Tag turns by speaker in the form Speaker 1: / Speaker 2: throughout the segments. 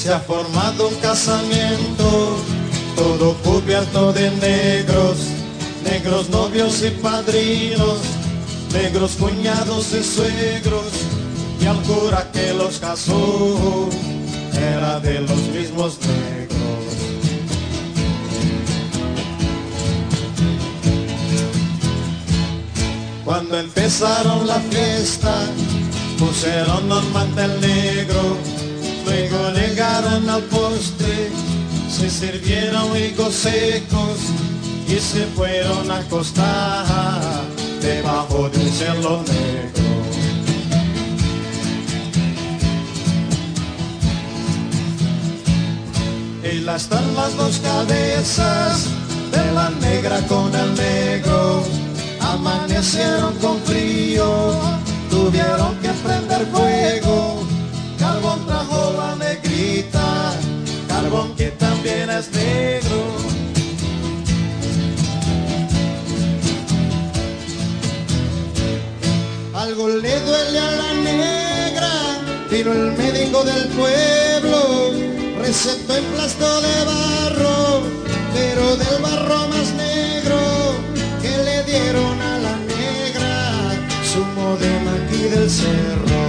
Speaker 1: Se ha formado un casamiento, todo cubierto de negros, negros novios y padrinos, negros cuñados y suegros, y al cura que los casó era de los mismos negros. Cuando empezaron la fiesta, pusieron un mantel negro, luego llegaron al postre, se sirvieron higos secos y se fueron a acostar debajo de un cielo negro. Y las están las dos cabezas de la negra con el negro, amanecieron con frío, tuvieron que prender fuego. Carbón trajo la negrita, carbón que también es negro. Algo le duele a la negra, vino el médico del pueblo, recetó emplasto de barro, pero del barro más negro que le dieron a la negra, zumo de maquí del cerro.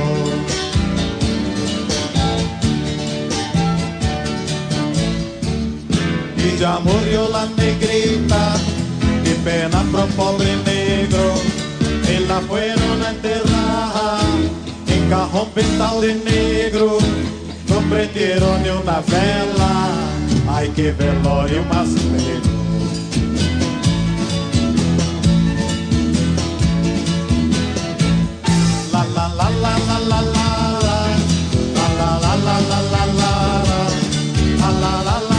Speaker 1: Y ya murió la negrita, qué pena pro pobre negro, y la fueron a enterrar en cajón pintado de negro, no prendieron ni una vela, ay que velorio más negro. La la la la la la la la la la la la la la la la la.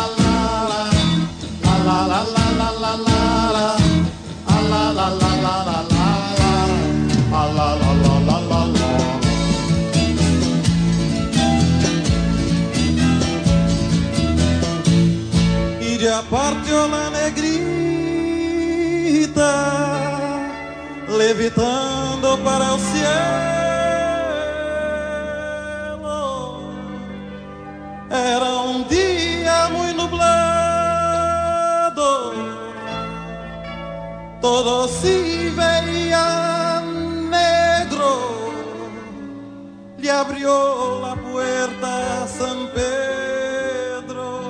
Speaker 1: La la la la la la la, la la la la la la, la la la la la la. Y ya partió la negrita, levitando para el cielo. Era un día muy nublado, todo se veía negro, le abrió la puerta a San Pedro,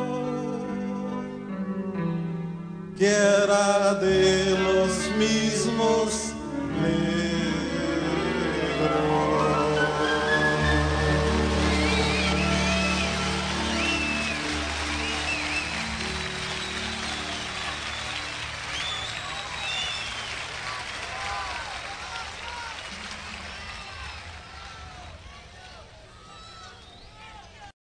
Speaker 1: que era de los mismos